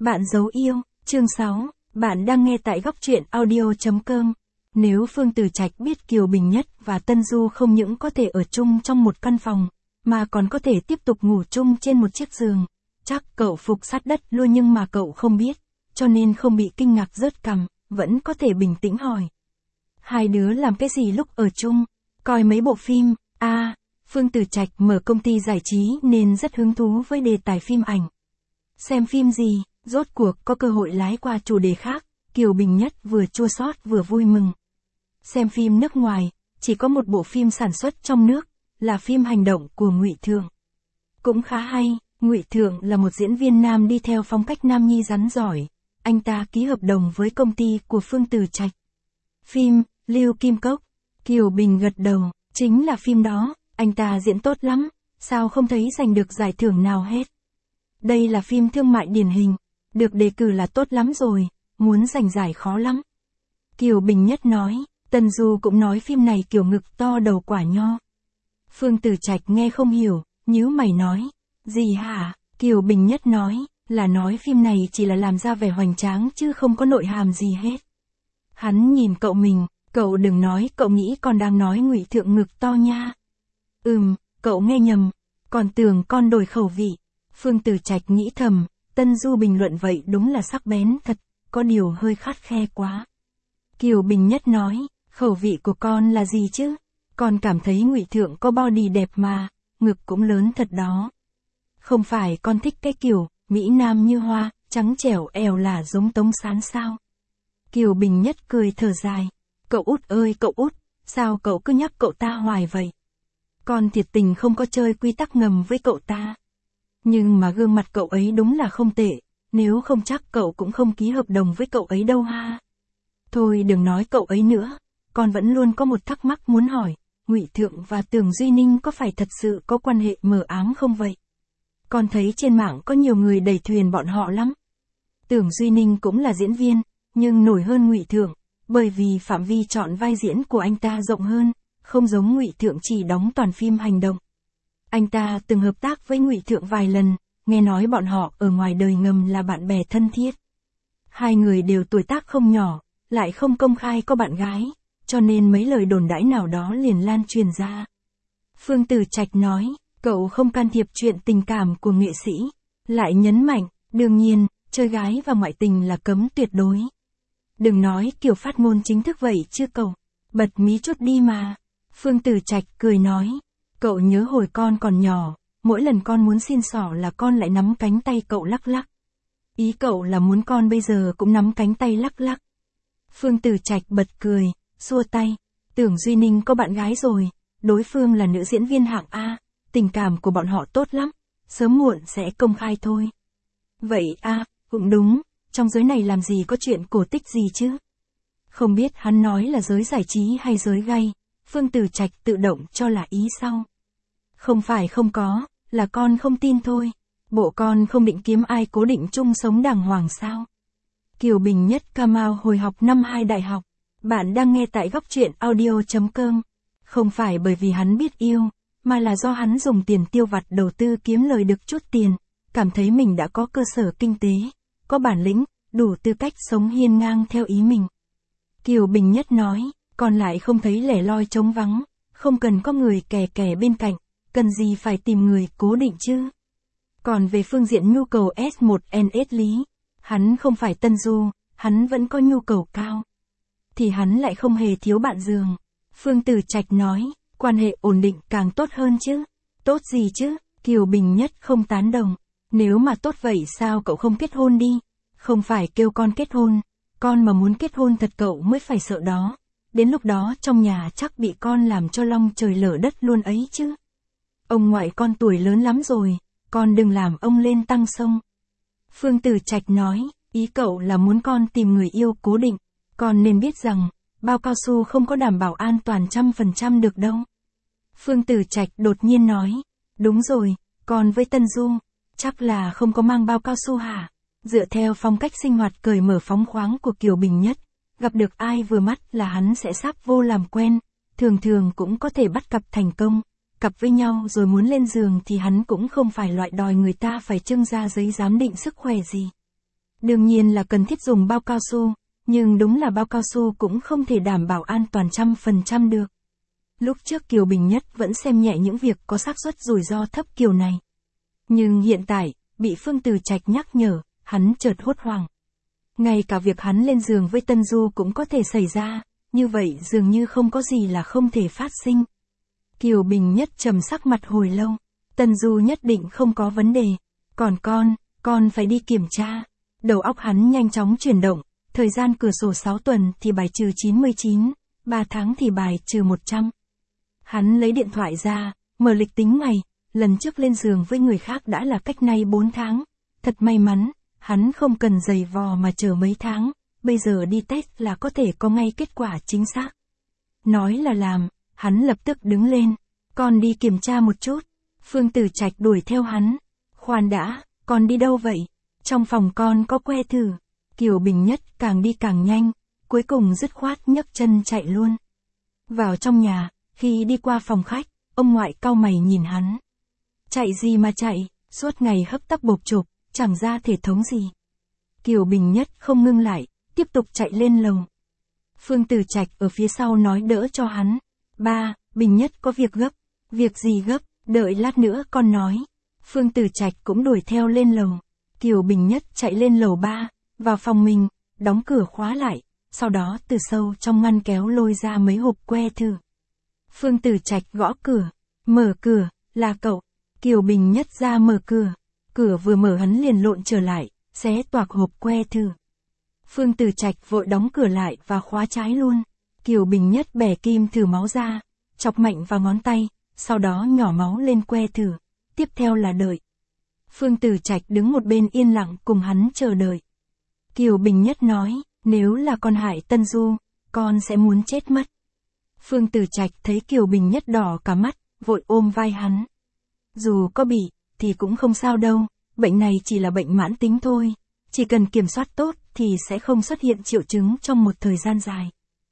Bạn dấu yêu, chương 6, bạn đang nghe tại góc truyện audio.com. Nếu Phương Tử Trạch biết Kiều Bình Nhất và Tân Du không những có thể ở chung trong một căn phòng, mà còn có thể tiếp tục ngủ chung trên một chiếc giường, chắc cậu phục sát đất luôn, nhưng mà cậu không biết, cho nên không bị kinh ngạc rớt cằm, vẫn có thể bình tĩnh hỏi. Hai đứa làm cái gì lúc ở chung? Coi mấy bộ phim. Phương Tử Trạch mở công ty giải trí nên rất hứng thú với đề tài phim ảnh. Xem phim gì? Rốt cuộc có cơ hội lái qua chủ đề khác, Kiều Bình Nhất vừa chua xót vừa vui mừng. Xem phim nước ngoài, chỉ có một bộ phim sản xuất trong nước, là phim hành động của Ngụy Thượng. Cũng khá hay, Ngụy Thượng là một diễn viên nam đi theo phong cách nam nhi rắn giỏi, anh ta ký hợp đồng với công ty của Phương Tử Trạch. Phim, Lưu Kim Cốc, Kiều Bình gật đầu, chính là phim đó, anh ta diễn tốt lắm, sao không thấy giành được giải thưởng nào hết. Đây là phim thương mại điển hình, được đề cử là tốt lắm rồi, muốn giành giải khó lắm. Kiều Bình Nhất nói, Tân Du cũng nói phim này kiểu ngực to đầu quả nho. Phương Tử Trạch nghe không hiểu, nhíu mày nói, gì hả? Kiều Bình Nhất nói, là nói phim này chỉ là làm ra vẻ hoành tráng chứ không có nội hàm gì hết. Hắn nhìn cậu mình, cậu đừng nói cậu nghĩ con đang nói Ngụy Thượng ngực to nha. Cậu nghe nhầm, còn tưởng con đổi khẩu vị. Phương Tử Trạch nghĩ thầm, Tân Du bình luận vậy đúng là sắc bén thật, có điều hơi khắt khe quá. Kiều Bình Nhất nói, khẩu vị của con là gì chứ? Con cảm thấy Ngụy Thượng có body đẹp mà, ngực cũng lớn thật đó. Không phải con thích cái kiểu, Mỹ Nam như hoa, trắng trẻo eo là giống Tống Sán sao? Kiều Bình Nhất cười thở dài, cậu út ơi cậu út, sao cậu cứ nhắc cậu ta hoài vậy? Con thiệt tình không có chơi quy tắc ngầm với cậu ta. Nhưng mà gương mặt cậu ấy đúng là không tệ, nếu không chắc cậu cũng không ký hợp đồng với cậu ấy đâu ha. Thôi đừng nói cậu ấy nữa, con vẫn luôn có một thắc mắc muốn hỏi, Ngụy Thượng và Tưởng Duy Ninh có phải thật sự có quan hệ mờ ám không vậy? Con thấy trên mạng có nhiều người đẩy thuyền bọn họ lắm. Tưởng Duy Ninh cũng là diễn viên, nhưng nổi hơn Ngụy Thượng, bởi vì phạm vi chọn vai diễn của anh ta rộng hơn, không giống Ngụy Thượng chỉ đóng toàn phim hành động. Anh ta từng hợp tác với Ngụy Thượng vài lần, nghe nói bọn họ ở ngoài đời ngầm là bạn bè thân thiết. Hai người đều tuổi tác không nhỏ, lại không công khai có bạn gái, cho nên mấy lời đồn đãi nào đó liền lan truyền ra. Phương Tử Trạch nói, cậu không can thiệp chuyện tình cảm của nghệ sĩ, lại nhấn mạnh, đương nhiên, chơi gái và ngoại tình là cấm tuyệt đối. Đừng nói kiểu phát ngôn chính thức vậy chứ cậu, bật mí chút đi mà. Phương Tử Trạch cười nói, cậu nhớ hồi con còn nhỏ, mỗi lần con muốn xin xỏ là con lại nắm cánh tay cậu lắc lắc. Ý cậu là muốn con bây giờ cũng nắm cánh tay lắc lắc. Phương Tử Trạch bật cười, xua tay, Tưởng Duy Ninh có bạn gái rồi, đối phương là nữ diễn viên hạng A, tình cảm của bọn họ tốt lắm, sớm muộn sẽ công khai thôi. Vậy cũng đúng, trong giới này làm gì có chuyện cổ tích gì chứ? Không biết hắn nói là giới giải trí hay giới gay, Phương Tử Trạch tự động cho là ý sau. Không phải không có, là con không tin thôi. Bộ con không định kiếm ai cố định chung sống đàng hoàng sao? Kiều Bình Nhất Camao hồi học năm 2 đại học. Bạn đang nghe tại góc truyện audio.com. Không phải bởi vì hắn biết yêu, mà là do hắn dùng tiền tiêu vặt đầu tư kiếm lời được chút tiền, cảm thấy mình đã có cơ sở kinh tế, có bản lĩnh, đủ tư cách sống hiên ngang theo ý mình. Kiều Bình Nhất nói, còn lại không thấy lẻ loi trống vắng, không cần có người kè kè bên cạnh, cần gì phải tìm người cố định chứ. Còn về phương diện nhu cầu S1NS lý, hắn không phải Tân Du, hắn vẫn có nhu cầu cao. Thì hắn lại không hề thiếu bạn giường. Phương Tử Trạch nói, quan hệ ổn định càng tốt hơn chứ. Tốt gì chứ? Kiều Bình Nhất không tán đồng. Nếu mà tốt vậy sao cậu không kết hôn đi? Không phải kêu con kết hôn, con mà muốn kết hôn thật cậu mới phải sợ đó. Đến lúc đó trong nhà chắc bị con làm cho long trời lở đất luôn ấy chứ. Ông ngoại con tuổi lớn lắm rồi, con đừng làm ông lên tăng sông. Phương Tử Trạch nói, ý cậu là muốn con tìm người yêu cố định, con nên biết rằng, bao cao su không có đảm bảo an toàn 100% được đâu. Phương Tử Trạch đột nhiên nói, đúng rồi, con với Tân Du, chắc là không có mang bao cao su hả? Dựa theo phong cách sinh hoạt cởi mở phóng khoáng của Kiều Bình Nhất, gặp được ai vừa mắt là hắn sẽ sáp vô làm quen, thường thường cũng có thể bắt cặp thành công. Cặp với nhau rồi muốn lên giường thì hắn cũng không phải loại đòi người ta phải trưng ra giấy giám định sức khỏe gì. Đương nhiên là cần thiết dùng bao cao su, nhưng đúng là bao cao su cũng không thể đảm bảo an toàn 100% được. Lúc trước Kiều Bình Nhất vẫn xem nhẹ những việc có xác suất rủi ro thấp kiểu này. Nhưng hiện tại, bị Phương Từ Trạch nhắc nhở, hắn chợt hốt hoảng. Ngay cả việc hắn lên giường với Tân Du cũng có thể xảy ra, như vậy dường như không có gì là không thể phát sinh. Kiều Bình Nhất trầm sắc mặt hồi lâu, Tân Du nhất định không có vấn đề, còn con phải đi kiểm tra. Đầu óc hắn nhanh chóng chuyển động, thời gian cửa sổ 6 tuần thì bài trừ 99, 3 tháng thì bài trừ 100. Hắn lấy điện thoại ra, mở lịch tính ngày, lần trước lên giường với người khác đã là cách nay 4 tháng. Thật may mắn, hắn không cần giày vò mà chờ mấy tháng, bây giờ đi test là có thể có ngay kết quả chính xác. Nói là làm, hắn lập tức đứng lên, con đi kiểm tra một chút. Phương Tử Trạch đuổi theo hắn. Khoan đã, con đi đâu vậy? Trong phòng con có que thử. Kiều Bình Nhất càng đi càng nhanh, cuối cùng dứt khoát nhấc chân chạy luôn. Vào trong nhà, khi đi qua phòng khách, ông ngoại cau mày nhìn hắn. Chạy gì mà chạy, suốt ngày hấp tấp bộp chộp, chẳng ra thể thống gì. Kiều Bình Nhất không ngưng lại, tiếp tục chạy lên lầu. Phương Tử Trạch ở phía sau nói đỡ cho hắn. Ba, Bình Nhất có việc gấp. Việc gì gấp, đợi lát nữa con nói. Phương Tử Trạch cũng đuổi theo lên lầu. Kiều Bình Nhất chạy lên lầu 3, vào phòng mình, đóng cửa khóa lại, sau đó từ sâu trong ngăn kéo lôi ra mấy hộp que thử. Phương Tử Trạch gõ cửa, mở cửa, là cậu. Kiều Bình Nhất ra mở cửa, cửa vừa mở hắn liền lộn trở lại, xé toạc hộp que thử. Phương Tử Trạch vội đóng cửa lại và khóa trái luôn. Kiều Bình Nhất bẻ kim thử máu ra, chọc mạnh vào ngón tay, sau đó nhỏ máu lên que thử, tiếp theo là đợi. Phương Tử Trạch đứng một bên yên lặng cùng hắn chờ đợi. Kiều Bình Nhất nói, nếu là con hại Tân Du, con sẽ muốn chết mất. Phương Tử Trạch thấy Kiều Bình Nhất đỏ cả mắt, vội ôm vai hắn. Dù có bị, thì cũng không sao đâu, bệnh này chỉ là bệnh mãn tính thôi, chỉ cần kiểm soát tốt thì sẽ không xuất hiện triệu chứng trong một thời gian dài.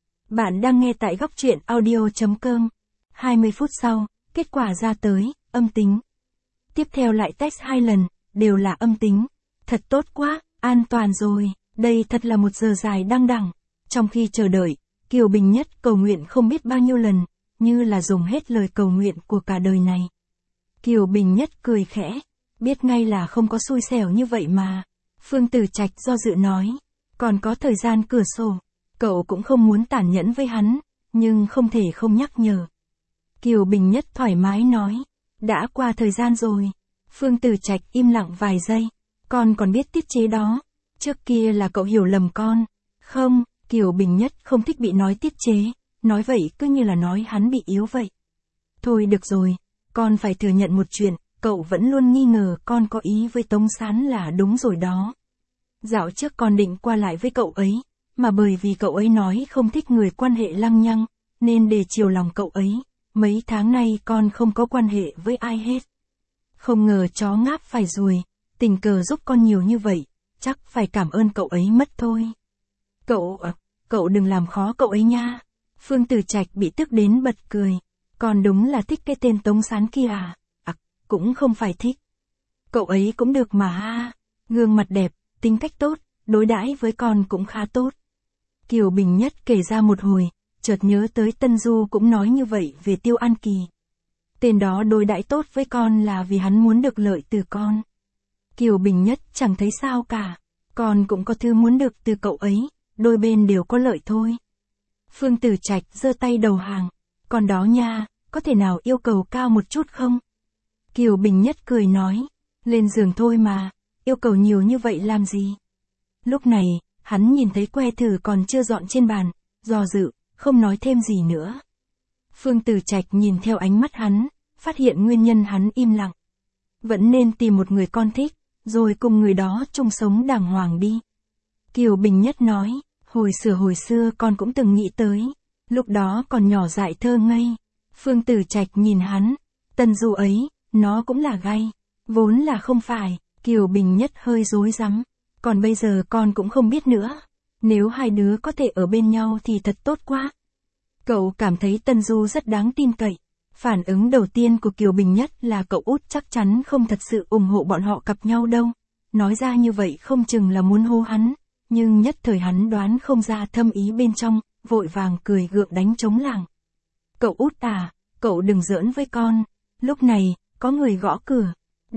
Bạn đang nghe tại góc truyện audio.com. 20 phút sau, kết quả ra tới, âm tính. Tiếp theo lại test 2 lần, đều là âm tính. Thật tốt quá, an toàn rồi, đây thật là một giờ dài đăng đẳng. Trong khi chờ đợi, Kiều Bình Nhất cầu nguyện không biết bao nhiêu lần, như là dùng hết lời cầu nguyện của cả đời này. Kiều Bình Nhất cười khẽ, biết ngay là không có xui xẻo như vậy mà. Phương Tử Trạch do dự nói, còn có thời gian cửa sổ, cậu cũng không muốn tàn nhẫn với hắn, nhưng không thể không nhắc nhở. Kiều Bình Nhất thoải mái nói, đã qua thời gian rồi. Phương Tử Trạch im lặng vài giây, con còn biết tiết chế đó, trước kia là cậu hiểu lầm con. Không, Kiều Bình Nhất không thích bị nói tiết chế, nói vậy cứ như là nói hắn bị yếu vậy. Thôi được rồi, con phải thừa nhận một chuyện, cậu vẫn luôn nghi ngờ con có ý với Tống Sán là đúng rồi đó. Dạo trước con định qua lại với cậu ấy, mà bởi vì cậu ấy nói không thích người quan hệ lăng nhăng, nên để chiều lòng cậu ấy, mấy tháng nay con không có quan hệ với ai hết. Không ngờ chó ngáp phải ruồi, tình cờ giúp con nhiều như vậy, chắc phải cảm ơn cậu ấy mất thôi. Cậu đừng làm khó cậu ấy nha. Phương Tử Trạch bị tức đến bật cười. Còn đúng là thích cái tên Tống Sán kia à? Cũng không phải thích. Cậu ấy cũng được mà ha. Gương mặt đẹp, tính cách tốt, đối đãi với con cũng khá tốt. Kiều Bình Nhất kể ra một hồi, chợt nhớ tới Tân Du cũng nói như vậy về Tiêu An Kỳ. Tên đó đối đãi tốt với con là vì hắn muốn được lợi từ con. Kiều Bình Nhất chẳng thấy sao cả. Con cũng có thứ muốn được từ cậu ấy, đôi bên đều có lợi thôi. Phương Tử Trạch giơ tay đầu hàng. Còn đó nha, có thể nào yêu cầu cao một chút không? Kiều Bình Nhất cười nói, lên giường thôi mà, yêu cầu nhiều như vậy làm gì? Lúc này, hắn nhìn thấy que thử còn chưa dọn trên bàn, do dự, không nói thêm gì nữa. Phương Tử Trạch nhìn theo ánh mắt hắn, phát hiện nguyên nhân hắn im lặng. Vẫn nên tìm một người con thích, rồi cùng người đó chung sống đàng hoàng đi. Kiều Bình Nhất nói, hồi xưa con cũng từng nghĩ tới, lúc đó còn nhỏ dại thơ ngây. Phương Tử Trạch nhìn hắn, Tân Du ấy, nó cũng là gay, vốn là không phải. Kiều Bình Nhất hơi rối rắm, còn bây giờ con cũng không biết nữa. Nếu hai đứa có thể ở bên nhau thì thật tốt quá. Cậu cảm thấy Tân Du rất đáng tin cậy. Phản ứng đầu tiên của Kiều Bình Nhất là cậu út chắc chắn không thật sự ủng hộ bọn họ cặp nhau đâu. nói ra như vậy không chừng là muốn hô hắn, nhưng nhất thời hắn đoán không ra thâm ý bên trong, vội vàng cười gượng đánh trống lảng. Cậu út à, cậu đừng giỡn với con. Lúc này, có người gõ cửa.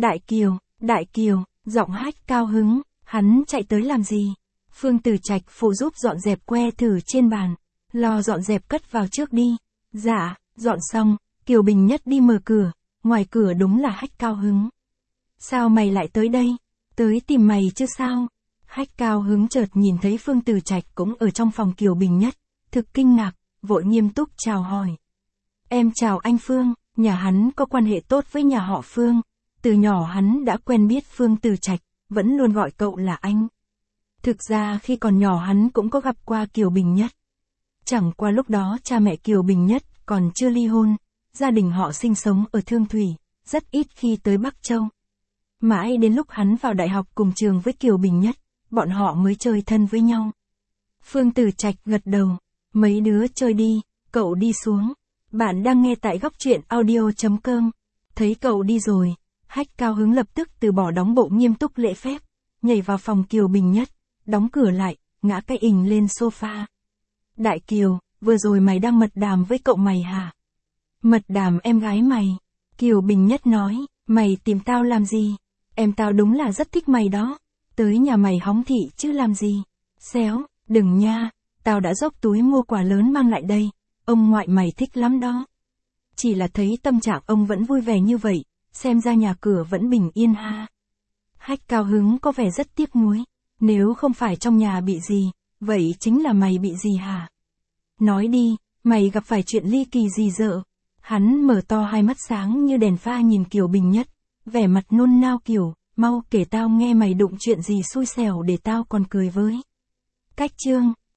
Đại Kiều, giọng Hách cao hứng, hắn chạy tới làm gì? Phương Tử Trạch phụ giúp dọn dẹp que thử trên bàn, lo dọn dẹp cất vào trước đi. Dạ, dọn xong, Kiều Bình Nhất đi mở cửa, ngoài cửa đúng là Hách cao hứng. Sao mày lại tới đây? Tới tìm mày chứ sao? Hách cao hứng chợt nhìn thấy Phương Tử Trạch cũng ở trong phòng Kiều Bình Nhất, thực kinh ngạc, vội nghiêm túc chào hỏi. Em chào anh Phương, nhà hắn có quan hệ tốt với nhà họ Phương, từ nhỏ hắn đã quen biết Phương Tử Trạch, vẫn luôn gọi cậu là anh. Thực ra khi còn nhỏ hắn cũng có gặp qua Kiều Bình Nhất. Chẳng qua lúc đó cha mẹ Kiều Bình Nhất còn chưa ly hôn, gia đình họ sinh sống ở Thương Thủy, rất ít khi tới Bắc Châu. Mãi đến lúc hắn vào đại học cùng trường với Kiều Bình Nhất, bọn họ mới chơi thân với nhau. Phương Tử Trạch gật đầu, mấy đứa chơi đi, cậu đi xuống. Bạn đang nghe tại góc truyện audio.com. Thấy cậu đi rồi, Hách cao hứng lập tức từ bỏ đóng bộ nghiêm túc lễ phép, nhảy vào phòng Kiều Bình Nhất, đóng cửa lại, ngã cái ình lên sofa. Đại Kiều, vừa rồi mày đang mật đàm với cậu mày hả? Mật đàm em gái mày. Kiều Bình Nhất nói, mày tìm tao làm gì? Em tao đúng là rất thích mày đó. Tới nhà mày hóng thị chứ làm gì? Xéo, đừng nha, tao đã dốc túi mua quà lớn mang lại đây. Ông ngoại mày thích lắm đó. Chỉ là thấy tâm trạng ông vẫn vui vẻ như vậy, xem ra nhà cửa vẫn bình yên ha. Hách cao hứng có vẻ rất tiếc nuối. Nếu không phải trong nhà bị gì, vậy chính là mày bị gì hả? Nói đi, mày gặp phải chuyện ly kỳ gì dợ? Hắn mở to hai mắt sáng như đèn pha nhìn Kiều Bình Nhất, vẻ mặt nôn nao kiểu, mau kể tao nghe mày đụng chuyện gì xui xẻo để tao còn cười với. Cách chương